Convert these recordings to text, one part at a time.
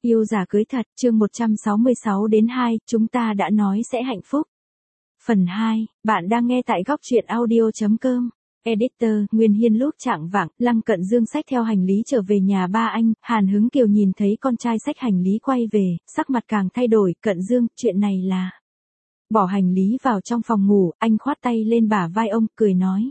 Yêu giả cưới thật, chương 166 đến 2, chúng ta đã nói sẽ hạnh phúc. Phần 2, bạn đang nghe tại góc truyện audio.com. Editor, Nguyên Hiên lúc chạng vạng, Lăng Cận Dương xách theo hành lý trở về nhà ba anh, Hàn Hứng Kiều nhìn thấy con trai xách hành lý quay về, sắc mặt càng thay đổi, Cận Dương, chuyện này là... Bỏ hành lý vào trong phòng ngủ, anh khoát tay lên bả vai ông, cười nói.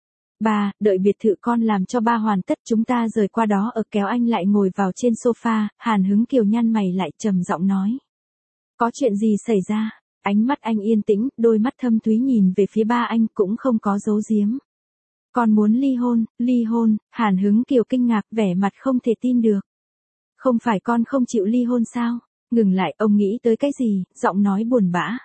Ba, đợi biệt thự con làm cho ba hoàn tất chúng ta rời qua đó ở, kéo anh lại ngồi vào trên sofa, Hàn Hứng Kiều nhăn mày lại trầm giọng nói. Có chuyện gì xảy ra? Ánh mắt anh yên tĩnh, đôi mắt thâm thúy nhìn về phía ba anh cũng không có giấu giếm. Con muốn ly hôn, Hàn Hứng Kiều kinh ngạc vẻ mặt không thể tin được. Không phải con không chịu ly hôn sao? Ngừng lại, ông nghĩ tới cái gì, giọng nói buồn bã.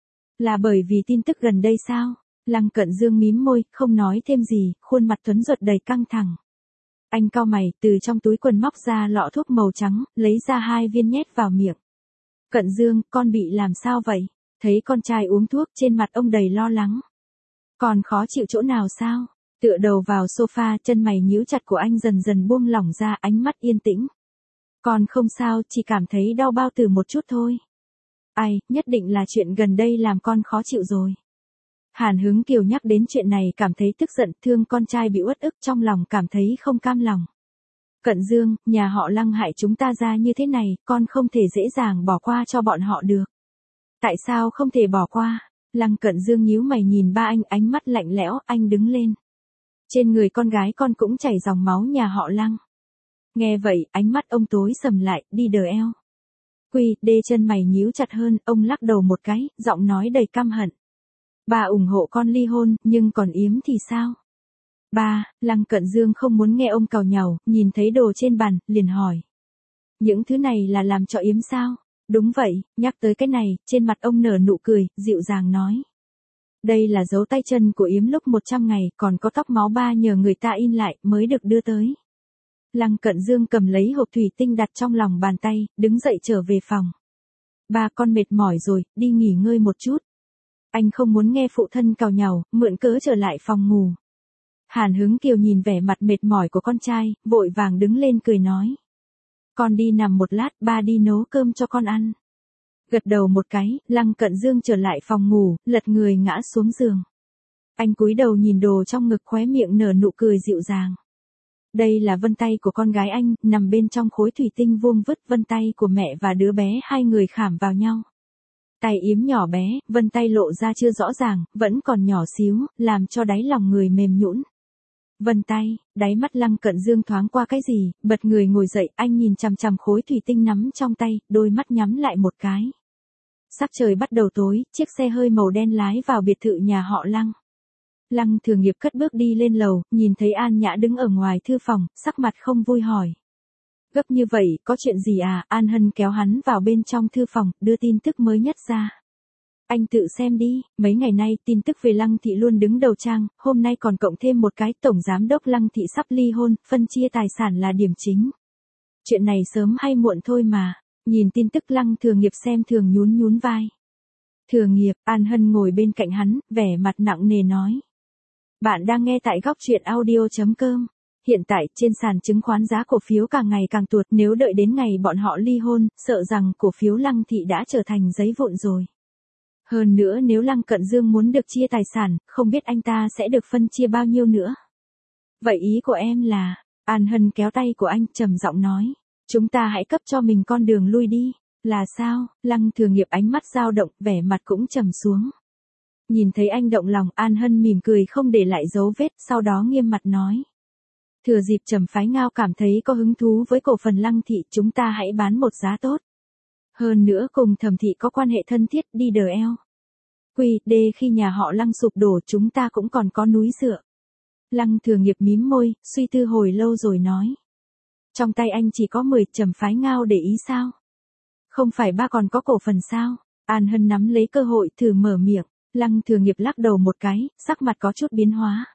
Là bởi vì tin tức gần đây sao? Lăng Cận Dương mím môi, không nói thêm gì, khuôn mặt tuấn ruột đầy căng thẳng. Anh cau mày, từ trong túi quần móc ra lọ thuốc màu trắng, lấy ra 2 viên nhét vào miệng. Cận Dương, con bị làm sao vậy? Thấy con trai uống thuốc, trên mặt ông đầy lo lắng. Còn khó chịu chỗ nào sao? Tựa đầu vào sofa, chân mày nhíu chặt của anh dần dần buông lỏng ra, ánh mắt yên tĩnh. Con không sao, chỉ cảm thấy đau bao tử một chút thôi. Ai, nhất định là chuyện gần đây làm con khó chịu rồi. Hàn Hứng Kiều nhắc đến chuyện này cảm thấy tức giận, thương con trai bị uất ức, trong lòng cảm thấy không cam lòng. Cận Dương, nhà họ Lăng hại chúng ta ra như thế này, con không thể dễ dàng bỏ qua cho bọn họ được. Tại sao không thể bỏ qua? Lăng Cận Dương nhíu mày nhìn ba anh, ánh mắt lạnh lẽo, anh đứng lên. Trên người con gái con cũng chảy dòng máu nhà họ Lăng. Nghe vậy, ánh mắt ông tối sầm lại, đi đờ eo. Quy, đê chân mày nhíu chặt hơn, ông lắc đầu một cái, giọng nói đầy căm hận. Bà ủng hộ con ly hôn, nhưng còn Yếm thì sao? Ba, Lăng Cận Dương không muốn nghe ông càu nhàu, nhìn thấy đồ trên bàn, liền hỏi. Những thứ này là làm cho Yếm sao? Đúng vậy, nhắc tới cái này, trên mặt ông nở nụ cười, dịu dàng nói. Đây là dấu tay chân của Yếm lúc 100 ngày, còn có tóc máu ba nhờ người ta in lại, mới được đưa tới. Lăng Cận Dương cầm lấy hộp thủy tinh đặt trong lòng bàn tay, đứng dậy trở về phòng. Ba, con mệt mỏi rồi, đi nghỉ ngơi một chút. Anh không muốn nghe phụ thân càu nhàu, mượn cớ trở lại phòng ngủ. Hàn Hứng Kiều nhìn vẻ mặt mệt mỏi của con trai, vội vàng đứng lên cười nói. Con đi nằm một lát, ba đi nấu cơm cho con ăn. Gật đầu một cái, Lăng Cận Dương trở lại phòng ngủ, lật người ngã xuống giường. Anh cúi đầu nhìn đồ trong ngực, khóe miệng nở nụ cười dịu dàng. Đây là vân tay của con gái anh, nằm bên trong khối thủy tinh vuông vức, vân tay của mẹ và đứa bé hai người khảm vào nhau. Tay Yếm nhỏ bé, vân tay lộ ra chưa rõ ràng, vẫn còn nhỏ xíu, làm cho đáy lòng người mềm nhũn. Vân tay, đáy mắt Lăng Cận Dương thoáng qua cái gì, bật người ngồi dậy, anh nhìn chằm chằm khối thủy tinh nắm trong tay, đôi mắt nhắm lại một cái. Sắc trời bắt đầu tối, chiếc xe hơi màu đen lái vào biệt thự nhà họ Lăng. Lăng Thường Nghiệp cất bước đi lên lầu, nhìn thấy An Nhã đứng ở ngoài thư phòng, sắc mặt không vui hỏi. Gấp như vậy, có chuyện gì à? An Hân kéo hắn vào bên trong thư phòng, đưa tin tức mới nhất ra. Anh tự xem đi, mấy ngày nay tin tức về Lăng Thị luôn đứng đầu trang, hôm nay còn cộng thêm một cái, Tổng Giám đốc Lăng Thị sắp ly hôn, phân chia tài sản là điểm chính. Chuyện này sớm hay muộn thôi mà. Nhìn tin tức Lăng Thường Nghiệp xem thường nhún vai. Thường Nghiệp, An Hân ngồi bên cạnh hắn, vẻ mặt nặng nề nói. Bạn đang nghe tại góc truyện audio.com. Hiện tại, trên sàn chứng khoán giá cổ phiếu càng ngày càng tuột, nếu đợi đến ngày bọn họ ly hôn, sợ rằng cổ phiếu Lăng Thị đã trở thành giấy vụn rồi. Hơn nữa nếu Lăng Cận Dương muốn được chia tài sản, không biết anh ta sẽ được phân chia bao nhiêu nữa. Vậy ý của em là, An Hân kéo tay của anh, trầm giọng nói. Chúng ta hãy cấp cho mình con đường lui đi. Là sao? Lăng Thường Nghiệp ánh mắt dao động, vẻ mặt cũng trầm xuống. Nhìn thấy anh động lòng, An Hân mỉm cười không để lại dấu vết, sau đó nghiêm mặt nói. Thừa dịp Trầm Phái Ngao cảm thấy có hứng thú với cổ phần Lăng Thị, chúng ta hãy bán một giá tốt. Hơn nữa cùng Thẩm Thị có quan hệ thân thiết, đi đờ eo. Quy, đê khi nhà họ Lăng sụp đổ chúng ta cũng còn có núi dựa. Lăng Thường Nghiệp mím môi, suy tư hồi lâu rồi nói. Trong tay anh chỉ có 10, Trầm Phái Ngao để ý sao? Không phải ba còn có cổ phần sao? An Hân nắm lấy cơ hội thử mở miệng. Lăng Thường Nghiệp lắc đầu một cái, sắc mặt có chút biến hóa.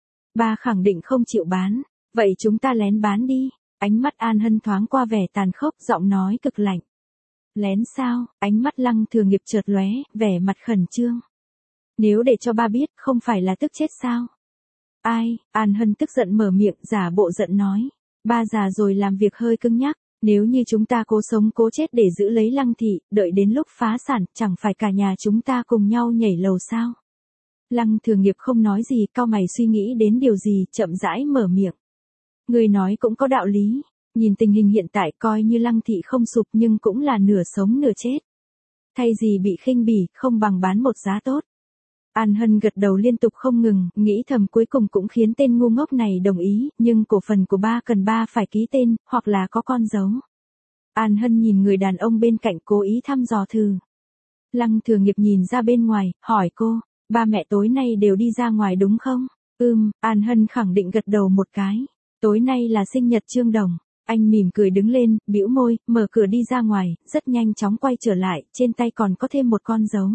Ba khẳng định không chịu bán. Vậy chúng ta lén bán đi. Ánh mắt An Hân thoáng qua vẻ tàn khốc, giọng nói cực lạnh. Lén sao? Ánh mắt Lăng Thường Nghiệp chợt lóe, vẻ mặt khẩn trương. Nếu để cho ba biết, không phải là tức chết sao? Ai? An Hân tức giận mở miệng, giả bộ giận nói. Ba già rồi làm việc hơi cứng nhắc. Nếu như chúng ta cố sống cố chết để giữ lấy Lăng thị, đợi đến lúc phá sản, chẳng phải cả nhà chúng ta cùng nhau nhảy lầu sao? Lăng Thường Nghiệp không nói gì, cau mày suy nghĩ đến điều gì, chậm rãi mở miệng. Người nói cũng có đạo lý, nhìn tình hình hiện tại coi như Lăng thị không sụp nhưng cũng là nửa sống nửa chết. Thay gì bị khinh bỉ, không bằng bán một giá tốt. An Hân gật đầu liên tục không ngừng, nghĩ thầm cuối cùng cũng khiến tên ngu ngốc này đồng ý, nhưng cổ phần của ba cần ba phải ký tên, hoặc là có con dấu. An Hân nhìn người đàn ông bên cạnh cố ý thăm dò thử. Lăng Thường Nghiệp nhìn ra bên ngoài, hỏi cô, ba mẹ tối nay đều đi ra ngoài đúng không? An Hân khẳng định gật đầu một cái. Tối nay là sinh nhật Trương Đồng. Anh mỉm cười đứng lên, bĩu môi, mở cửa đi ra ngoài, rất nhanh chóng quay trở lại, trên tay còn có thêm một con dấu.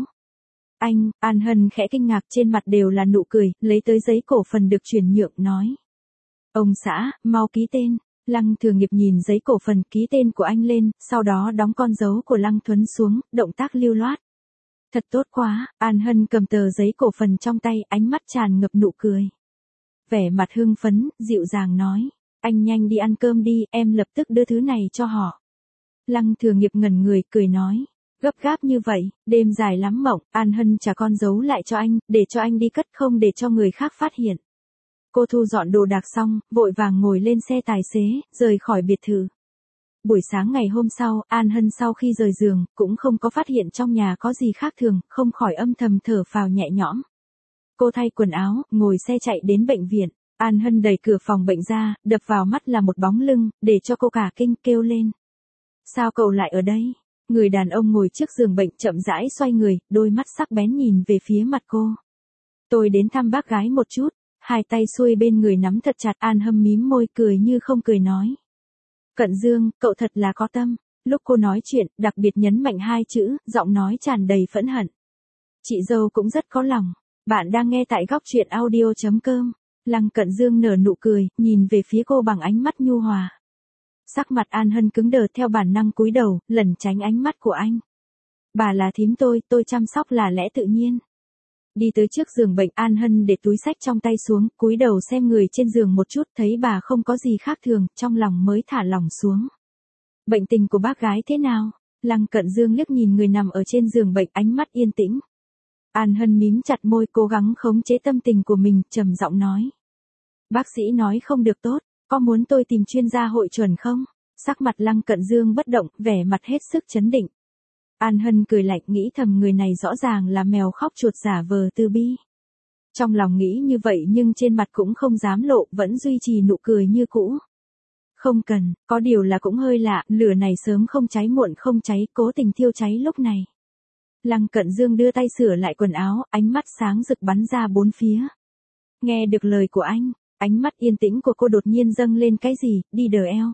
An Hân khẽ kinh ngạc, trên mặt đều là nụ cười, lấy tới giấy cổ phần được chuyển nhượng, nói. Ông xã, mau ký tên. Lăng Thường Nghiệp nhìn giấy cổ phần, ký tên của anh lên, sau đó đóng con dấu của Lăng Thuấn xuống, động tác lưu loát. Thật tốt quá, An Hân cầm tờ giấy cổ phần trong tay, ánh mắt tràn ngập nụ cười. Vẻ mặt hưng phấn, dịu dàng nói. Anh nhanh đi ăn cơm đi, em lập tức đưa thứ này cho họ. Lăng Thường Nghiệp ngẩn người, cười nói. Gấp gáp như vậy, đêm dài lắm mộng, An Hân trả con dấu lại cho anh, để cho anh đi cất không để cho người khác phát hiện. Cô thu dọn đồ đạc xong, vội vàng ngồi lên xe tài xế, rời khỏi biệt thự. Buổi sáng ngày hôm sau, An Hân sau khi rời giường, cũng không có phát hiện trong nhà có gì khác thường, không khỏi âm thầm thở phào nhẹ nhõm. Cô thay quần áo, ngồi xe chạy đến bệnh viện. An Hân đẩy cửa phòng bệnh ra, đập vào mắt là một bóng lưng, để cho cô cả kinh, kêu lên. Sao cậu lại ở đây? Người đàn ông ngồi trước giường bệnh chậm rãi xoay người, đôi mắt sắc bén nhìn về phía mặt cô. Tôi đến thăm bác gái một chút, hai tay xuôi bên người nắm thật chặt. An Hân mím môi cười như không cười nói. Cận Dương, cậu thật là có tâm. Lúc cô nói chuyện, đặc biệt nhấn mạnh hai chữ, giọng nói tràn đầy phẫn hận. Chị dâu cũng rất có lòng. Bạn đang nghe tại góc truyện audio.com. Lăng Cận Dương nở nụ cười, nhìn về phía cô bằng ánh mắt nhu hòa. Sắc mặt An Hân cứng đờ, theo bản năng cúi đầu, lẩn tránh ánh mắt của anh. Bà là thím tôi chăm sóc là lẽ tự nhiên. Đi tới trước giường bệnh, An Hân để túi xách trong tay xuống, cúi đầu xem người trên giường một chút, thấy bà không có gì khác thường, trong lòng mới thả lỏng xuống. Bệnh tình của bác gái thế nào? Lăng Cận Dương liếc nhìn người nằm ở trên giường bệnh, ánh mắt yên tĩnh. An Hân mím chặt môi, cố gắng khống chế tâm tình của mình, trầm giọng nói. Bác sĩ nói không được tốt, có muốn tôi tìm chuyên gia hội chuẩn không? Sắc mặt Lăng Cận Dương bất động, vẻ mặt hết sức trấn định. An Hân cười lạnh, nghĩ thầm người này rõ ràng là mèo khóc chuột giả vờ từ bi. Trong lòng nghĩ như vậy nhưng trên mặt cũng không dám lộ, vẫn duy trì nụ cười như cũ. Không cần, có điều là cũng hơi lạ, lửa này sớm không cháy muộn không cháy, cố tình thiêu cháy lúc này. Lăng Cận Dương đưa tay sửa lại quần áo, ánh mắt sáng rực bắn ra bốn phía. Nghe được lời của anh, ánh mắt yên tĩnh của cô đột nhiên dâng lên cái gì, đi đờ eo.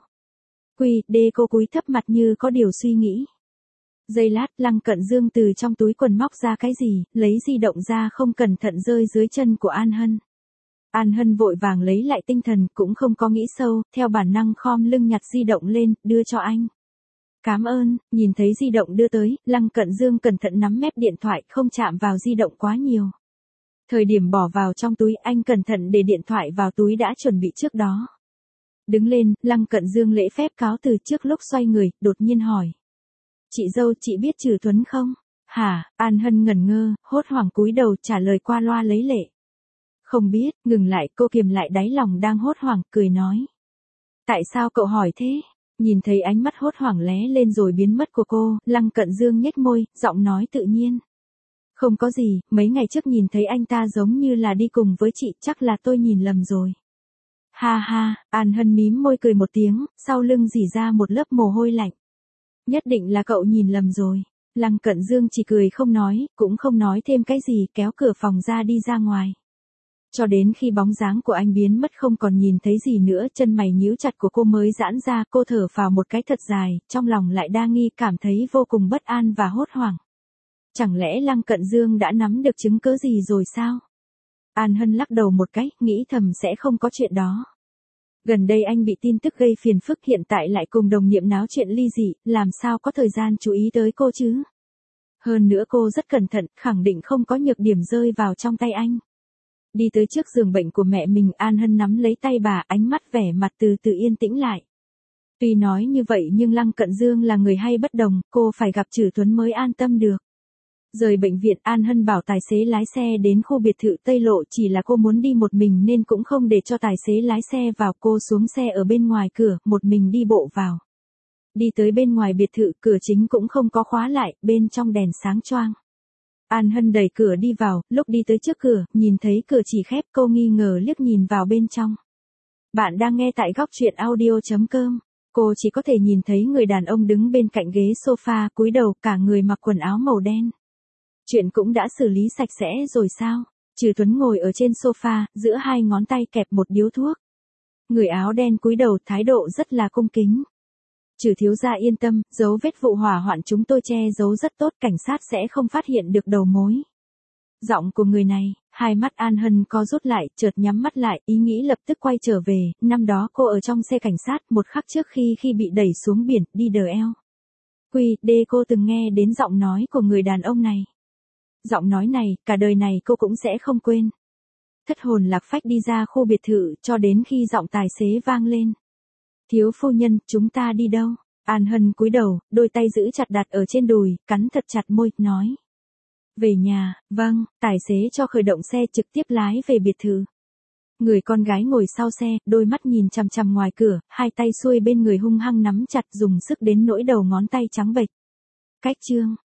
Cô cúi thấp mặt như có điều suy nghĩ. Giây lát, Lăng Cận Dương từ trong túi quần móc ra cái gì, lấy di động ra, không cẩn thận rơi dưới chân của An Hân. An Hân vội vàng lấy lại tinh thần, cũng không có nghĩ sâu, theo bản năng khom lưng nhặt di động lên, đưa cho anh. Cảm ơn. Nhìn thấy di động đưa tới, Lăng Cận Dương cẩn thận nắm mép điện thoại, không chạm vào di động quá nhiều. Thời điểm bỏ vào trong túi, anh cẩn thận để điện thoại vào túi đã chuẩn bị trước đó. Đứng lên, Lăng Cận Dương lễ phép cáo từ, trước lúc xoay người, đột nhiên hỏi. Chị dâu, chị biết Trừ Tuấn không? Hả? An Hân ngẩn ngơ, hốt hoảng cúi đầu trả lời qua loa lấy lệ. Không biết. Ngừng lại, cô kiềm lại đáy lòng đang hốt hoảng, cười nói. Tại sao cậu hỏi thế? Nhìn thấy ánh mắt hốt hoảng lé lên rồi biến mất của cô, Lăng Cận Dương nhếch môi, giọng nói tự nhiên. Không có gì, mấy ngày trước nhìn thấy anh ta giống như là đi cùng với chị, chắc là tôi nhìn lầm rồi. Ha ha, An Hân mím môi cười một tiếng, sau lưng rỉ ra một lớp mồ hôi lạnh. Nhất định là cậu nhìn lầm rồi. Lăng Cận Dương chỉ cười không nói, cũng không nói thêm cái gì, kéo cửa phòng ra đi ra ngoài. Cho đến khi bóng dáng của anh biến mất không còn nhìn thấy gì nữa, chân mày nhíu chặt của cô mới giãn ra, cô thở phào một cái thật dài, trong lòng lại đa nghi, cảm thấy vô cùng bất an và hốt hoảng. Chẳng lẽ Lăng Cận Dương đã nắm được chứng cớ gì rồi sao? An Hân lắc đầu một cái, nghĩ thầm sẽ không có chuyện đó. Gần đây anh bị tin tức gây phiền phức, hiện tại lại cùng đồng nghiệp náo chuyện ly dị, làm sao có thời gian chú ý tới cô chứ? Hơn nữa cô rất cẩn thận, khẳng định không có nhược điểm rơi vào trong tay anh. Đi tới trước giường bệnh của mẹ mình, An Hân nắm lấy tay bà, ánh mắt vẻ mặt từ từ yên tĩnh lại. Tuy nói như vậy nhưng Lăng Cận Dương là người hay bất đồng, cô phải gặp Trử Tuấn mới an tâm được. Rời bệnh viện, An Hân bảo tài xế lái xe đến khu biệt thự Tây Lộ, chỉ là cô muốn đi một mình nên cũng không để cho tài xế lái xe vào, cô xuống xe ở bên ngoài cửa, một mình đi bộ vào. Đi tới bên ngoài biệt thự, cửa chính cũng không có khóa lại, bên trong đèn sáng choang. An Hân đẩy cửa đi vào, lúc đi tới trước cửa, nhìn thấy cửa chỉ khép, cô nghi ngờ liếc nhìn vào bên trong. Bạn đang nghe tại góc truyện audio.com. Cô chỉ có thể nhìn thấy người đàn ông đứng bên cạnh ghế sofa, cúi đầu, cả người mặc quần áo màu đen. Chuyện cũng đã xử lý sạch sẽ rồi sao? Trử Tuấn ngồi ở trên sofa, giữa hai ngón tay kẹp một điếu thuốc. Người áo đen cúi đầu, thái độ rất là cung kính. Trử thiếu gia yên tâm, dấu vết vụ hỏa hoạn chúng tôi che giấu rất tốt, cảnh sát sẽ không phát hiện được đầu mối. Giọng của người này, hai mắt An Hân co rút lại, chợt nhắm mắt lại, ý nghĩ lập tức quay trở về, năm đó cô ở trong xe cảnh sát một khắc trước khi bị đẩy xuống biển, đi đờ eo. Cô từng nghe đến giọng nói của người đàn ông này. Giọng nói này, cả đời này cô cũng sẽ không quên. Thất hồn lạc phách đi ra khu biệt thự, cho đến khi giọng tài xế vang lên. Thiếu phu nhân, chúng ta đi đâu? An Hân cúi đầu, đôi tay giữ chặt đặt ở trên đùi, cắn thật chặt môi, nói. Về nhà, vâng, tài xế cho khởi động xe trực tiếp lái về biệt thự. Người con gái ngồi sau xe, đôi mắt nhìn chằm chằm ngoài cửa, hai tay xuôi bên người hung hăng nắm chặt, dùng sức đến nỗi đầu ngón tay trắng bệch. Cách chương